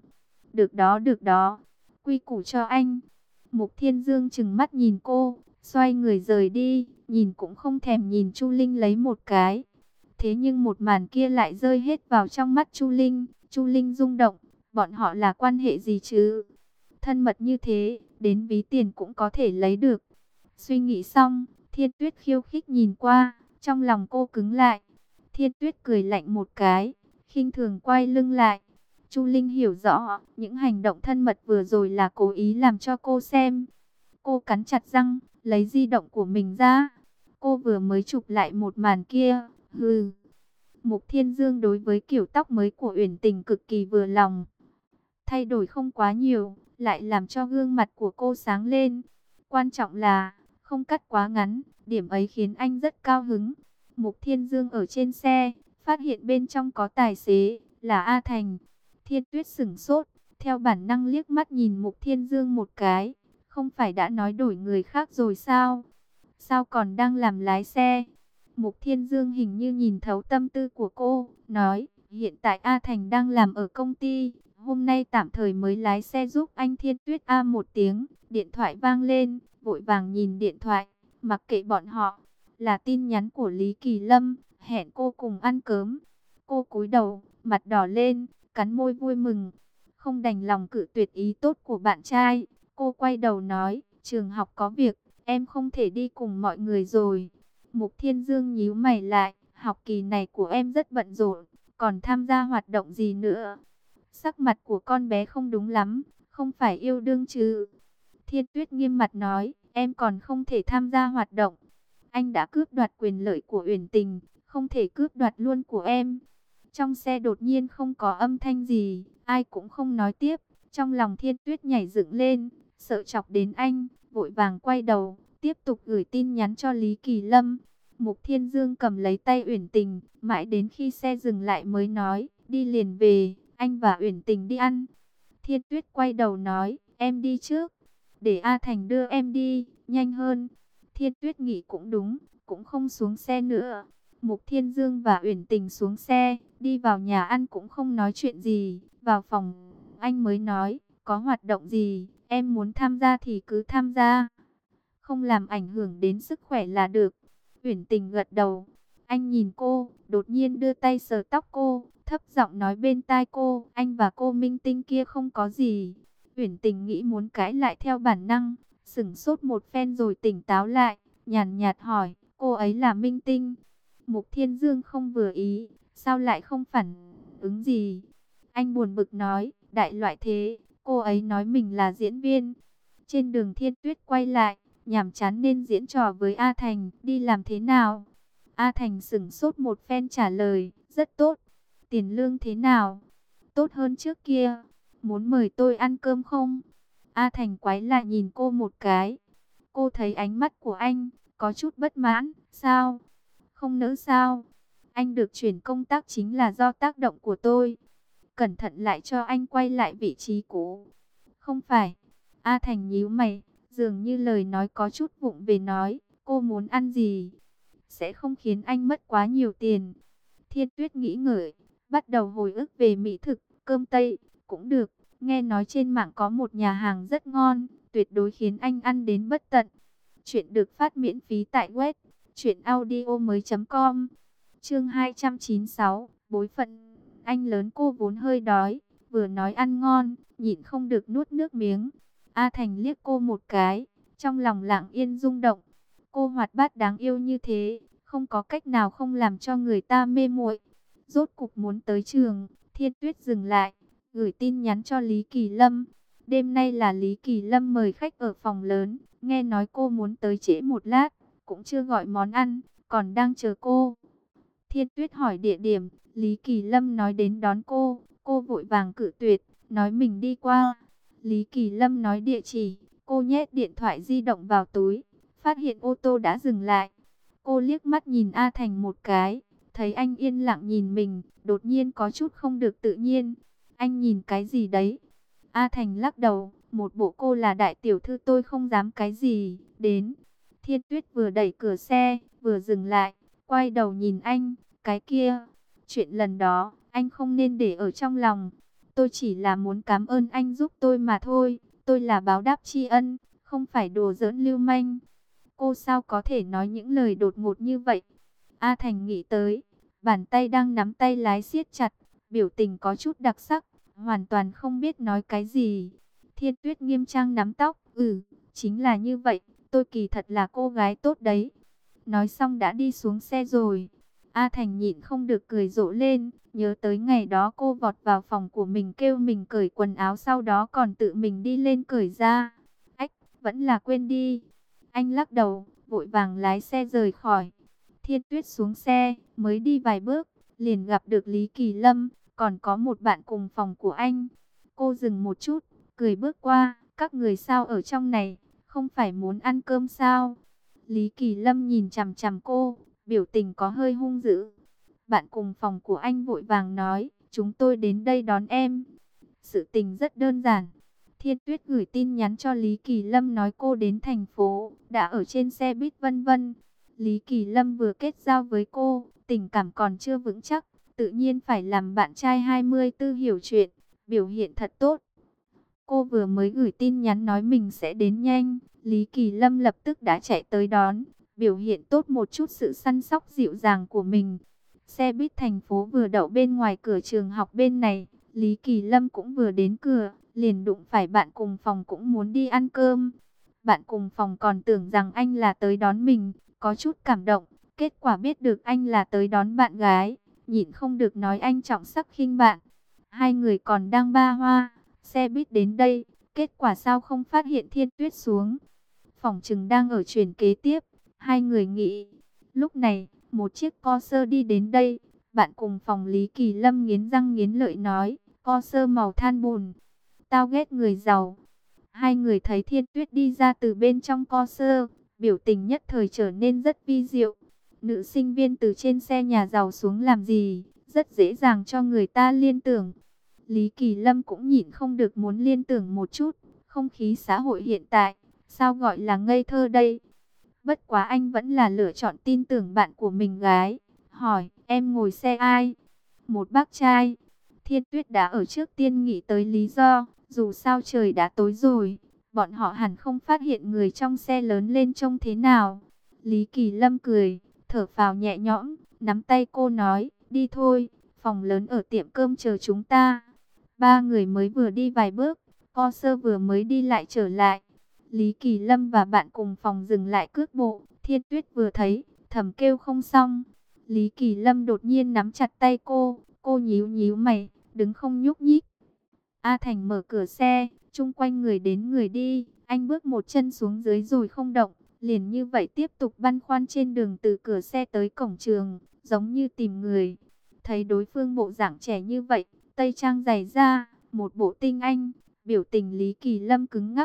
Được đó, quy củ cho anh. Mục Thiên Dương trừng mắt nhìn cô, xoay người rời đi, nhìn cũng không thèm nhìn Chu Linh lấy một cái. Thế nhưng một màn kia lại rơi hết vào trong mắt Chu Linh. Chu Linh rung động, bọn họ là quan hệ gì chứ? Thân mật như thế, đến ví tiền cũng có thể lấy được. Suy nghĩ xong, Thiên Tuyết khiêu khích nhìn qua, trong lòng cô cứng lại. Thiên Tuyết cười lạnh một cái, khinh thường quay lưng lại. Chu Linh hiểu rõ, những hành động thân mật vừa rồi là cố ý làm cho cô xem. Cô cắn chặt răng, lấy di động của mình ra. Cô vừa mới chụp lại một màn kia, hừ. Mục Thiên Dương đối với kiểu tóc mới của Uyển Tình cực kỳ vừa lòng. Thay đổi không quá nhiều, lại làm cho gương mặt của cô sáng lên. Quan trọng là, không cắt quá ngắn, điểm ấy khiến anh rất cao hứng. Mục Thiên Dương ở trên xe, phát hiện bên trong có tài xế, là A Thành. Thiên Tuyết sửng sốt, theo bản năng liếc mắt nhìn Mục Thiên Dương một cái. Không phải đã nói đổi người khác rồi sao? Sao còn đang làm lái xe? Mục Thiên Dương hình như nhìn thấu tâm tư của cô, nói, hiện tại A Thành đang làm ở công ty, hôm nay tạm thời mới lái xe giúp anh. Thiên Tuyết A một tiếng, điện thoại vang lên, vội vàng nhìn điện thoại, mặc kệ bọn họ, là tin nhắn của Lý Kỳ Lâm, hẹn cô cùng ăn cơm. Cô cúi đầu, mặt đỏ lên, cắn môi vui mừng, không đành lòng cự tuyệt ý tốt của bạn trai. Cô quay đầu nói, trường học có việc, em không thể đi cùng mọi người rồi. Mục Thiên Dương nhíu mày lại, học kỳ này của em rất bận rộn, còn tham gia hoạt động gì nữa? Sắc mặt của con bé không đúng lắm, không phải yêu đương chứ? Thiên Tuyết nghiêm mặt nói, em còn không thể tham gia hoạt động. Anh đã cướp đoạt quyền lợi của Uyển Tình, không thể cướp đoạt luôn của em. Trong xe đột nhiên không có âm thanh gì, ai cũng không nói tiếp. Trong lòng Thiên Tuyết nhảy dựng lên, sợ chọc đến anh, vội vàng quay đầu, tiếp tục gửi tin nhắn cho Lý Kỳ Lâm. Mục Thiên Dương cầm lấy tay Uyển Tình, mãi đến khi xe dừng lại mới nói, đi liền về, anh và Uyển Tình đi ăn. Thiên Tuyết quay đầu nói, em đi trước, để A Thành đưa em đi, nhanh hơn. Thiên Tuyết nghĩ cũng đúng, cũng không xuống xe nữa. Mục Thiên Dương và Uyển Tình xuống xe, đi vào nhà ăn cũng không nói chuyện gì. Vào phòng, anh mới nói, có hoạt động gì, em muốn tham gia thì cứ tham gia, không làm ảnh hưởng đến sức khỏe là được. Uyển Tình gật đầu. Anh nhìn cô, đột nhiên đưa tay sờ tóc cô, thấp giọng nói bên tai cô, anh và cô minh tinh kia không có gì. Uyển Tình nghĩ muốn cãi lại theo bản năng, sững sốt một phen rồi tỉnh táo lại, nhàn nhạt hỏi, cô ấy là minh tinh? Mục Thiên Dương không vừa ý, sao lại không phản ứng gì? Anh buồn bực nói, đại loại thế, cô ấy nói mình là diễn viên. Trên đường Thiên Tuyết quay lại, nhàm chán nên diễn trò với A Thành, đi làm thế nào? A Thành sững sốt một phen trả lời, rất tốt. Tiền lương thế nào? Tốt hơn trước kia. Muốn mời tôi ăn cơm không? A Thành quái lại nhìn cô một cái. Cô thấy ánh mắt của anh, có chút bất mãn. Sao? Không nỡ sao? Anh được chuyển công tác chính là do tác động của tôi. Cẩn thận lại cho anh quay lại vị trí cũ. Không phải. A Thành nhíu mày, dường như lời nói có chút vụng về nói. Cô muốn ăn gì? Sẽ không khiến anh mất quá nhiều tiền. Thiên Tuyết nghĩ ngợi, bắt đầu hồi ức về mỹ thực, cơm Tây, cũng được. Nghe nói trên mạng có một nhà hàng rất ngon, tuyệt đối khiến anh ăn đến bất tận. Chuyện được phát miễn phí tại web truyệnaudiomoi.com. Chương 296, bối phận. Anh lớn cô vốn hơi đói, vừa nói ăn ngon, nhịn không được nuốt nước miếng. A Thành liếc cô một cái, trong lòng lặng yên rung động. Cô hoạt bát đáng yêu như thế, không có cách nào không làm cho người ta mê muội. Rốt cục muốn tới trường, Thiên Tuyết dừng lại, gửi tin nhắn cho Lý Kỳ Lâm. Đêm nay là Lý Kỳ Lâm mời khách ở phòng lớn, nghe nói cô muốn tới trễ một lát, cũng chưa gọi món ăn, còn đang chờ cô. Thiên Tuyết hỏi địa điểm, Lý Kỳ Lâm nói đến đón cô vội vàng cự tuyệt, nói mình đi qua. Lý Kỳ Lâm nói địa chỉ, cô nhét điện thoại di động vào túi, phát hiện ô tô đã dừng lại. Cô liếc mắt nhìn A Thành một cái, thấy anh yên lặng nhìn mình, đột nhiên có chút không được tự nhiên. Anh nhìn cái gì đấy? A Thành lắc đầu, một bộ cô là đại tiểu thư tôi không dám cái gì, đến. Thiên Tuyết vừa đẩy cửa xe, vừa dừng lại, quay đầu nhìn anh, cái kia. Chuyện lần đó, anh không nên để ở trong lòng. Tôi chỉ là muốn cảm ơn anh giúp tôi mà thôi, tôi là báo đáp tri ân, không phải đùa giỡn lưu manh. Cô sao có thể nói những lời đột ngột như vậy? A Thành nghĩ tới, bàn tay đang nắm tay lái siết chặt, biểu tình có chút đặc sắc, hoàn toàn không biết nói cái gì. Thiên Tuyết nghiêm trang nắm tóc, chính là như vậy, tôi kỳ thật là cô gái tốt đấy. Nói xong đã đi xuống xe rồi. A Thành nhịn không được cười rộ lên, nhớ tới ngày đó cô vọt vào phòng của mình kêu mình cởi quần áo, sau đó còn tự mình đi lên cởi ra. Ách, vẫn là quên đi. Anh lắc đầu, vội vàng lái xe rời khỏi. Thiên Tuyết xuống xe, mới đi vài bước, liền gặp được Lý Kỳ Lâm, còn có một bạn cùng phòng của anh. Cô dừng một chút, cười bước qua, các người sao ở trong này, không phải muốn ăn cơm sao? Lý Kỳ Lâm nhìn chằm chằm cô, biểu tình có hơi hung dữ. Bạn cùng phòng của anh vội vàng nói, chúng tôi đến đây đón em. Sự tình rất đơn giản. Thiên Tuyết gửi tin nhắn cho Lý Kỳ Lâm nói cô đến thành phố, đã ở trên xe buýt vân vân. Lý Kỳ Lâm vừa kết giao với cô, tình cảm còn chưa vững chắc, tự nhiên phải làm bạn trai 24 hiểu chuyện, biểu hiện thật tốt. Cô vừa mới gửi tin nhắn nói mình sẽ đến nhanh, Lý Kỳ Lâm lập tức đã chạy tới đón, biểu hiện tốt một chút sự săn sóc dịu dàng của mình. Xe buýt thành phố vừa đậu bên ngoài cửa trường học bên này, Lý Kỳ Lâm cũng vừa đến cửa, liền đụng phải bạn cùng phòng cũng muốn đi ăn cơm. Bạn cùng phòng còn tưởng rằng anh là tới đón mình, có chút cảm động, kết quả biết được anh là tới đón bạn gái, nhịn không được nói anh trọng sắc khinh bạn. Hai người còn đang ba hoa, xe buýt đến đây, kết quả sao không phát hiện Thiên Tuyết xuống. Phỏng chừng đang ở chuyển kế tiếp, hai người nghĩ. Lúc này, một chiếc Corsa đi đến đây, bạn cùng phòng Lý Kỳ Lâm nghiến răng nghiến lợi nói, Corsa màu than bùn, tao ghét người giàu. Hai người thấy Thiên Tuyết đi ra từ bên trong Corsa, biểu tình nhất thời trở nên rất vi diệu. Nữ sinh viên từ trên xe nhà giàu xuống làm gì, rất dễ dàng cho người ta liên tưởng. Lý Kỳ Lâm cũng nhịn không được muốn liên tưởng một chút, không khí xã hội hiện tại, sao gọi là ngây thơ đây? Bất quá anh vẫn là lựa chọn tin tưởng bạn của mình gái. Hỏi, em ngồi xe ai? Một bác trai. Thiên Tuyết đã ở trước tiên nghĩ tới lý do, dù sao trời đã tối rồi, bọn họ hẳn không phát hiện người trong xe lớn lên trông thế nào. Lý Kỳ Lâm cười, thở phào nhẹ nhõm, nắm tay cô nói, đi thôi, phòng lớn ở tiệm cơm chờ chúng ta. Ba người mới vừa đi vài bước, Corsa vừa mới đi lại trở lại. Lý Kỳ Lâm và bạn cùng phòng dừng lại cước bộ, Thiên Tuyết vừa thấy, thầm kêu không xong. Lý Kỳ Lâm đột nhiên nắm chặt tay cô nhíu nhíu mày, đứng không nhúc nhích. A Thành mở cửa xe, chung quanh người đến người đi, anh bước một chân xuống dưới rồi không động, liền như vậy tiếp tục băn khoăn trên đường từ cửa xe tới cổng trường, giống như tìm người. Thấy đối phương bộ dạng trẻ như vậy, tây trang dày da, một bộ tinh anh, biểu tình Lý Kỳ Lâm cứng ngắc,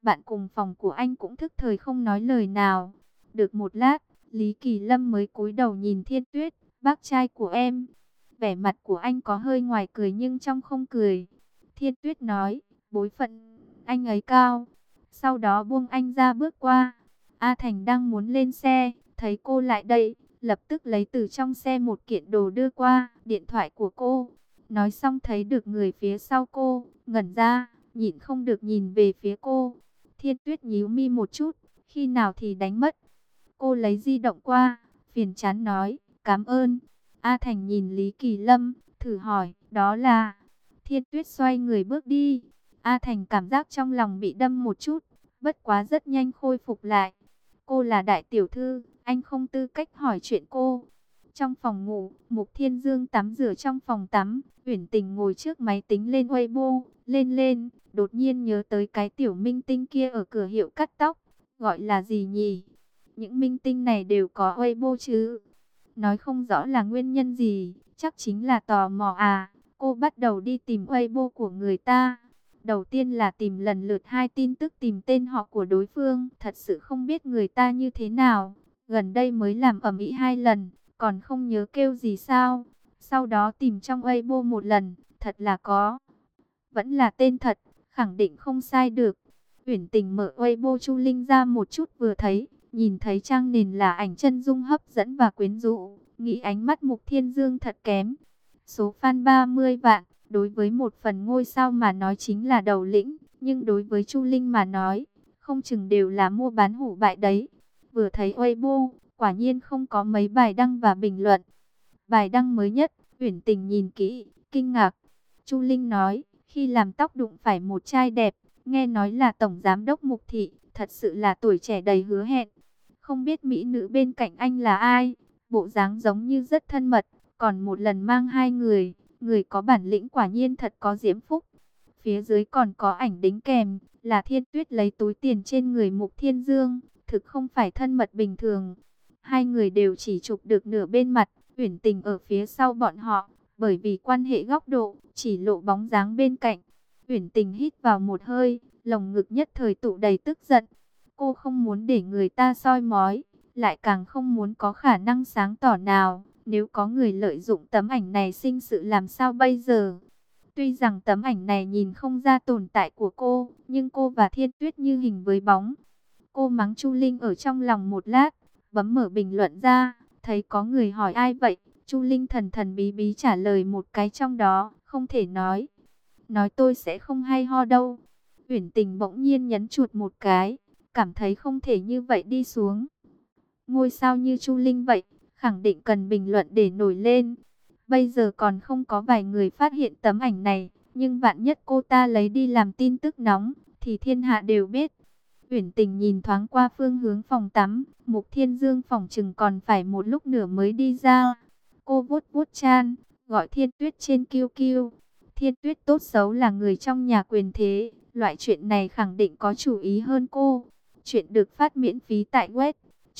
Bạn cùng phòng của anh cũng thức thời không nói lời nào. Được một lát, Lý Kỳ Lâm mới cúi đầu nhìn Thiên Tuyết, bác trai của em. Vẻ mặt của anh có hơi ngoài cười nhưng trong không cười. Thiên Tuyết nói, bối phận anh ấy cao. Sau đó buông anh ra bước qua. A Thành đang muốn lên xe, thấy cô lại đây, lập tức lấy từ trong xe một kiện đồ đưa qua, điện thoại của cô. Nói xong thấy được người phía sau cô, ngẩn ra, nhịn không được nhìn về phía cô. Thiên Tuyết nhíu mi một chút, khi nào thì đánh mất. Cô lấy di động qua, phiền chán nói, cảm ơn. A Thành nhìn Lý Kỳ Lâm, thử hỏi, đó là... Thiên Tuyết xoay người bước đi. A Thành cảm giác trong lòng bị đâm một chút, bất quá rất nhanh khôi phục lại. Cô là đại tiểu thư, anh không tư cách hỏi chuyện cô. Trong phòng ngủ, Mục Thiên Dương tắm rửa trong phòng tắm, Uyển Tình ngồi trước máy tính lên Weibo, lên, đột nhiên nhớ tới cái tiểu minh tinh kia ở cửa hiệu cắt tóc, gọi là gì nhỉ? Những minh tinh này đều có Weibo chứ? Nói không rõ là nguyên nhân gì, chắc chính là tò mò à. Cô bắt đầu đi tìm Weibo của người ta. Đầu tiên là tìm lần lượt 2 tin tức tìm tên họ của đối phương, thật sự không biết người ta như thế nào. Gần đây mới làm ầm ĩ 2 lần, còn không nhớ kêu gì sao. Sau đó tìm trong Weibo một lần, thật là có. Vẫn là tên thật, khẳng định không sai được. Uyển Tình mở Weibo Chu Linh ra một chút vừa thấy, nhìn thấy trang nền là ảnh chân dung hấp dẫn và quyến rũ, nghĩ ánh mắt Mục Thiên Dương thật kém. Số fan 30 vạn, đối với một phần ngôi sao mà nói chính là đầu lĩnh, nhưng đối với Chu Linh mà nói, không chừng đều là mua bán hủ bại đấy. Vừa thấy Weibo, quả nhiên không có mấy bài đăng và bình luận. Bài đăng mới nhất, Uyển Tình nhìn kỹ, kinh ngạc. Chu Linh nói, khi làm tóc đụng phải một trai đẹp, nghe nói là tổng giám đốc Mục thị, thật sự là tuổi trẻ đầy hứa hẹn. Không biết mỹ nữ bên cạnh anh là ai, bộ dáng giống như rất thân mật, còn một lần mang 2 người, người có bản lĩnh quả nhiên thật có diễm phúc. Phía dưới còn có ảnh đính kèm, là Thiên Tuyết lấy túi tiền trên người Mục Thiên Dương, thực không phải thân mật bình thường. 2 người đều chỉ chụp được nửa bên mặt, Uyển Tình ở phía sau bọn họ, bởi vì quan hệ góc độ, chỉ lộ bóng dáng bên cạnh. Uyển Tình hít vào một hơi, lồng ngực nhất thời tụ đầy tức giận. Cô không muốn để người ta soi mói, lại càng không muốn có khả năng sáng tỏ nào. Nếu có người lợi dụng tấm ảnh này sinh sự làm sao bây giờ? Tuy rằng tấm ảnh này nhìn không ra tồn tại của cô, nhưng cô và Thiên Tuyết như hình với bóng. Cô mắng Chu Linh ở trong lòng một lát, bấm mở bình luận ra, thấy có người hỏi ai vậy? Chu Linh thần thần bí bí trả lời một cái trong đó, không thể nói. Nói tôi sẽ không hay ho đâu. Uyển Tình bỗng nhiên nhấn chuột một cái, cảm thấy không thể như vậy đi xuống. Ngôi sao như Chu Linh vậy, khẳng định cần bình luận để nổi lên. Bây giờ còn không có vài người phát hiện tấm ảnh này, nhưng vạn nhất cô ta lấy đi làm tin tức nóng, thì thiên hạ đều biết. Uyển Tình nhìn thoáng qua phương hướng phòng tắm, Mục Thiên Dương phòng chừng còn phải một lúc nữa mới đi ra. Cô vuốt vuốt chan, gọi Thiên Tuyết trên QQ. Thiên Tuyết tốt xấu là người trong nhà quyền thế, loại chuyện này khẳng định có chủ ý hơn cô. Chuyện được phát miễn phí tại web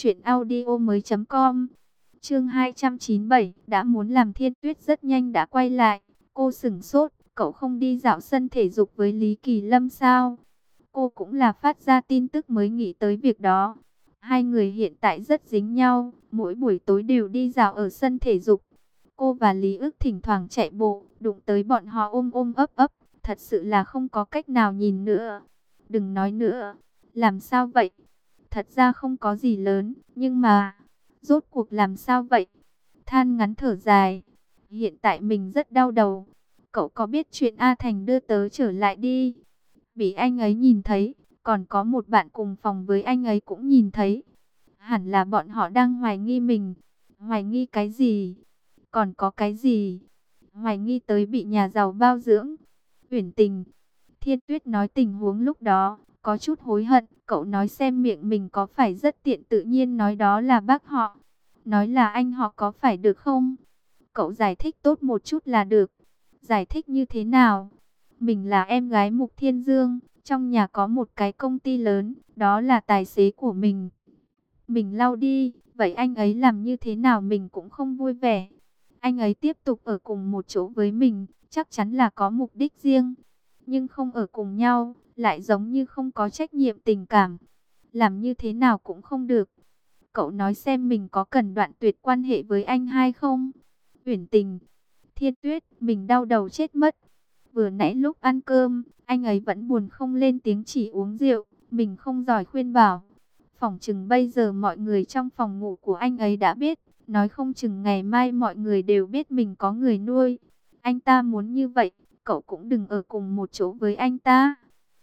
truyệnaudiomoi.com. Chương 297, đã muốn làm Thiên Tuyết rất nhanh đã quay lại. Cô sửng sốt, cậu không đi dạo sân thể dục với Lý Kỳ Lâm sao? Cô cũng là phát ra tin tức mới nghĩ tới việc đó. 2 người hiện tại rất dính nhau, mỗi buổi tối đều đi dạo ở sân thể dục. Cô và Lý Ức thỉnh thoảng chạy bộ, đụng tới bọn họ ôm ôm ấp ấp, thật sự là không có cách nào nhìn nữa. Đừng nói nữa, làm sao vậy? Thật ra không có gì lớn, nhưng mà, rốt cuộc làm sao vậy? Than ngắn thở dài, hiện tại mình rất đau đầu. Cậu có biết chuyện A Thành đưa tớ trở lại đi? Bị anh ấy nhìn thấy, còn có một bạn cùng phòng với anh ấy cũng nhìn thấy. Hẳn là bọn họ đang hoài nghi mình. Hoài nghi cái gì? Còn có cái gì? Hoài nghi tới bị nhà giàu bao dưỡng. Uyển Tình. Thiên Tuyết nói tình huống lúc đó, có chút hối hận. Cậu nói xem miệng mình có phải rất tiện, tự nhiên nói đó là bác họ. Nói là anh họ có phải được không? Cậu giải thích tốt một chút là được. Giải thích như thế nào? Mình là em gái Mục Thiên Dương, trong nhà có một cái công ty lớn, đó là tài xế của mình. Mình lau đi, vậy anh ấy làm như thế nào mình cũng không vui vẻ. Anh ấy tiếp tục ở cùng một chỗ với mình, chắc chắn là có mục đích riêng. Nhưng không ở cùng nhau, lại giống như không có trách nhiệm tình cảm. Làm như thế nào cũng không được. Cậu nói xem mình có cần đoạn tuyệt quan hệ với anh hay không? Uyển Tình, Thiên Tuyết, mình đau đầu chết mất. Vừa nãy lúc ăn cơm, anh ấy vẫn buồn không lên tiếng, chỉ uống rượu. Mình không giỏi khuyên bảo. Phỏng chừng bây giờ mọi người trong phòng ngủ của anh ấy đã biết. Nói không chừng ngày mai mọi người đều biết mình có người nuôi. Anh ta muốn như vậy, cậu cũng đừng ở cùng một chỗ với anh ta.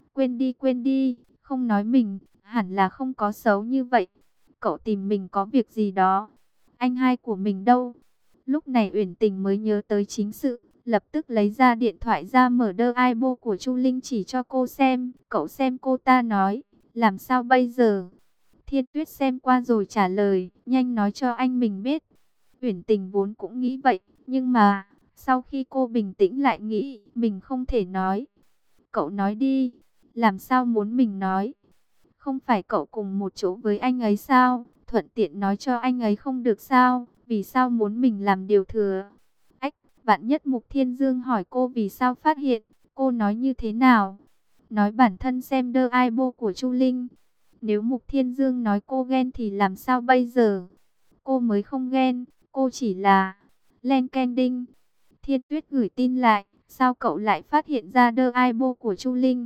Quên đi, không nói mình, hẳn là không có xấu như vậy. Cậu tìm mình có việc gì đó. Anh hai của mình đâu? Lúc này Uyển Tình mới nhớ tới chính sự, lập tức lấy ra điện thoại ra mở đơ Weibo của Chu Linh chỉ cho cô xem. Cậu xem cô ta nói, làm sao bây giờ? Thiên Tuyết xem qua rồi trả lời, nhanh nói cho anh mình biết. Uyển Tình vốn cũng nghĩ vậy, nhưng mà sau khi cô bình tĩnh lại nghĩ mình không thể nói. Cậu nói đi, làm sao muốn mình nói? Không phải cậu cùng một chỗ với anh ấy sao? Thuận tiện nói cho anh ấy không được sao? Vì sao muốn mình làm điều thừa? Ách, vạn nhất Mục Thiên Dương hỏi cô vì sao phát hiện, cô nói như thế nào? Nói bản thân xem đơ Weibo của Chu Linh. Nếu Mục Thiên Dương nói cô ghen thì làm sao bây giờ? Cô mới không ghen, cô chỉ là len ken đinh. Thiên Tuyết gửi tin lại, sao cậu lại phát hiện ra đơ Weibo của Chu Linh?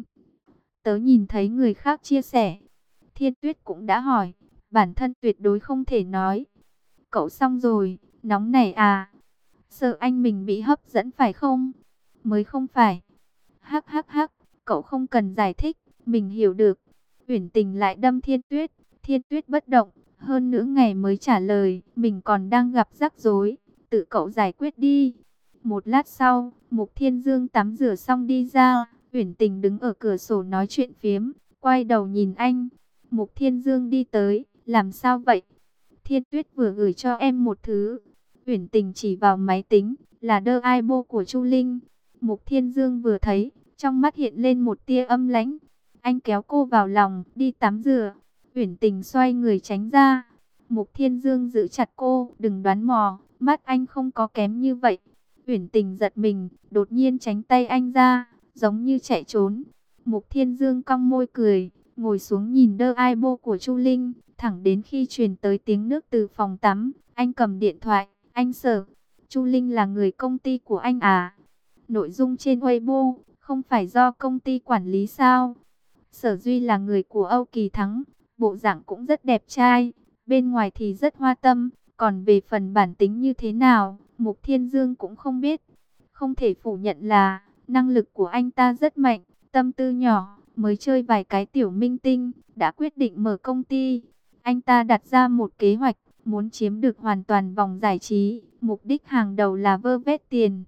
Tớ nhìn thấy người khác chia sẻ. Thiên Tuyết cũng đã hỏi, bản thân tuyệt đối không thể nói. Cậu xong rồi, nóng này à? Sợ anh mình bị hấp dẫn phải không? Mới không phải. Hắc hắc hắc, cậu không cần giải thích, mình hiểu được. Uyển Tình lại đâm Thiên Tuyết, Thiên Tuyết bất động, hơn nửa ngày mới trả lời, mình còn đang gặp rắc rối, tự cậu giải quyết đi. Một lát sau, Mục Thiên Dương tắm rửa xong đi ra, Uyển Tình đứng ở cửa sổ nói chuyện phiếm, quay đầu nhìn anh. Mục Thiên Dương đi tới, làm sao vậy? Thiên Tuyết vừa gửi cho em một thứ. Uyển Tình chỉ vào máy tính, là đơ Weibo của Chu Linh. Mục Thiên Dương vừa thấy, trong mắt hiện lên một tia âm lãnh. Anh kéo cô vào lòng, đi tắm rửa. Uyển Tình xoay người tránh ra. Mục Thiên Dương giữ chặt cô, đừng đoán mò, mắt anh không có kém như vậy. Uyển Tình giật mình, đột nhiên tránh tay anh ra, giống như chạy trốn. Mục Thiên Dương cong môi cười, ngồi xuống nhìn đơ Weibo của Chu Linh, thẳng đến khi truyền tới tiếng nước từ phòng tắm, anh cầm điện thoại, anh Sở, Chu Linh là người công ty của anh à? Nội dung trên Weibo, không phải do công ty quản lý sao? Sở Duy là người của Âu Kỳ Thắng, bộ dạng cũng rất đẹp trai, bên ngoài thì rất hoa tâm, còn về phần bản tính như thế nào, Mục Thiên Dương cũng không biết. Không thể phủ nhận là, năng lực của anh ta rất mạnh, tâm tư nhỏ, mới chơi vài cái tiểu minh tinh, đã quyết định mở công ty. Anh ta đặt ra một kế hoạch, muốn chiếm được hoàn toàn vòng giải trí, mục đích hàng đầu là vơ vét tiền.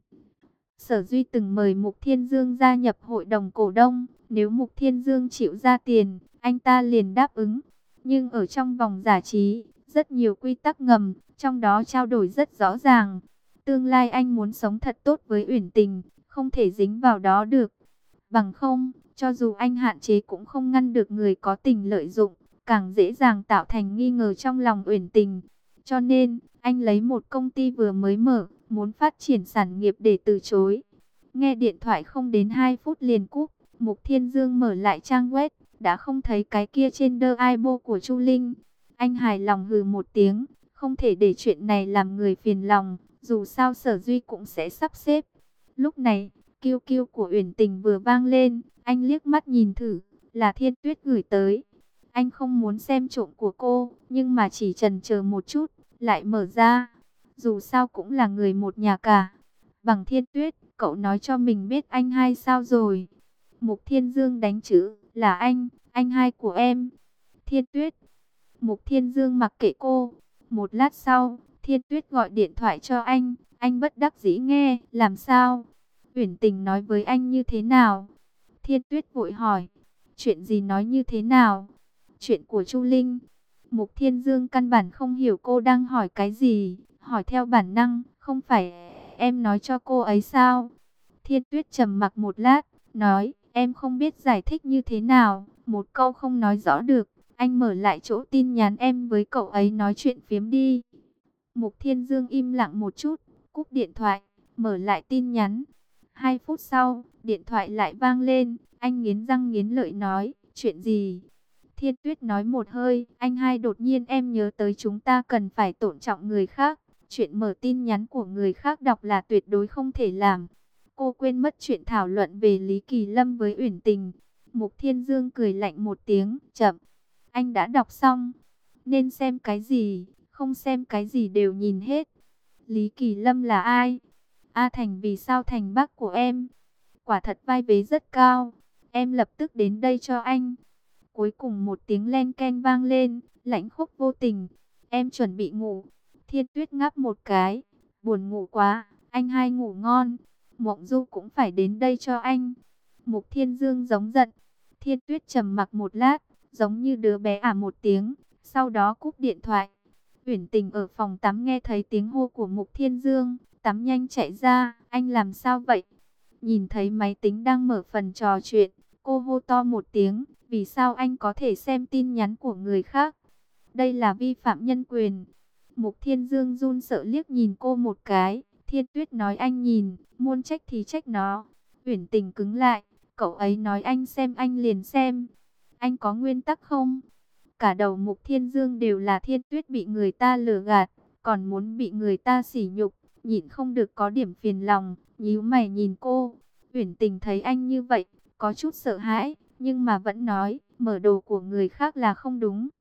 Sở Duy từng mời Mục Thiên Dương gia nhập hội đồng cổ đông, nếu Mục Thiên Dương chịu ra tiền, anh ta liền đáp ứng. Nhưng ở trong vòng giải trí, rất nhiều quy tắc ngầm, trong đó trao đổi rất rõ ràng. Tương lai anh muốn sống thật tốt với Uyển Tình, không thể dính vào đó được. Bằng không, cho dù anh hạn chế cũng không ngăn được người có tình lợi dụng, càng dễ dàng tạo thành nghi ngờ trong lòng Uyển Tình. Cho nên, anh lấy một công ty vừa mới mở, muốn phát triển sản nghiệp để từ chối. Nghe điện thoại không đến 2 phút liền cúp, Mục Thiên Dương mở lại trang web, đã không thấy cái kia trên đơ Weibo của Chu Linh. Anh hài lòng hừ một tiếng, không thể để chuyện này làm người phiền lòng, dù sao Sở Duy cũng sẽ sắp xếp. Lúc này, kiêu kiêu của Uyển Tình vừa vang lên, anh liếc mắt nhìn thử, là Thiên Tuyết gửi tới. Anh không muốn xem trộm của cô, nhưng mà chỉ chần chờ một chút, lại mở ra. Dù sao cũng là người một nhà cả. Bằng Thiên Tuyết, cậu nói cho mình biết anh hai sao rồi? Mục Thiên Dương đánh chữ, là anh hai của em. Thiên Tuyết. Mục Thiên Dương mặc kệ cô. Một lát sau, Thiên Tuyết gọi điện thoại cho anh bất đắc dĩ nghe, làm sao? Uyển Tình nói với anh như thế nào? Thiên Tuyết vội hỏi, chuyện gì nói như thế nào? Chuyện của Chu Linh. Mục Thiên Dương căn bản không hiểu cô đang hỏi cái gì, hỏi theo bản năng, không phải em nói cho cô ấy sao? Thiên Tuyết trầm mặc một lát, nói, em không biết giải thích như thế nào, một câu không nói rõ được, anh mở lại chỗ tin nhắn em với cậu ấy nói chuyện phiếm đi. Mục Thiên Dương im lặng một chút, cúp điện thoại, mở lại tin nhắn. 2 phút sau, điện thoại lại vang lên, anh nghiến răng nghiến lợi nói, chuyện gì? Thiên Tuyết nói một hơi, anh hai đột nhiên em nhớ tới chúng ta cần phải tôn trọng người khác. Chuyện mở tin nhắn của người khác đọc là tuyệt đối không thể làm. Cô quên mất chuyện thảo luận về Lý Kỳ Lâm với Uyển Tình. Mục Thiên Dương cười lạnh một tiếng, chậm. Anh đã đọc xong, nên xem cái gì, không xem cái gì đều nhìn hết. Lý Kỳ Lâm là ai? A Thành vì sao thành bác của em? Quả thật vai vế rất cao. Em lập tức đến đây cho anh. Cuối cùng một tiếng len keng vang lên, lãnh khốc vô tình. Em chuẩn bị ngủ. Thiên Tuyết ngáp một cái. Buồn ngủ quá, anh hai ngủ ngon. Mộng Du cũng phải đến đây cho anh. Mục Thiên Dương giống giận. Thiên Tuyết trầm mặc một lát, giống như đứa bé một tiếng. Sau đó cúp điện thoại. Uyển Tình ở phòng tắm nghe thấy tiếng hô của Mục Thiên Dương. Tắm nhanh chạy ra. Anh làm sao vậy? Nhìn thấy máy tính đang mở phần trò chuyện. Cô hô to một tiếng. Vì sao anh có thể xem tin nhắn của người khác? Đây là vi phạm nhân quyền. Mục Thiên Dương run sợ liếc nhìn cô một cái. Thiên Tuyết nói anh nhìn, muốn trách thì trách nó. Uyển Tình cứng lại. Cậu ấy nói anh xem anh liền xem. Anh có nguyên tắc không? Cả đầu Mục Thiên Dương đều là Thiên Tuyết bị người ta lừa gạt, còn muốn bị người ta sỉ nhục, nhịn không được có điểm phiền lòng, nhíu mày nhìn cô. Uyển Tình thấy anh như vậy, có chút sợ hãi, nhưng mà vẫn nói, mở đồ của người khác là không đúng.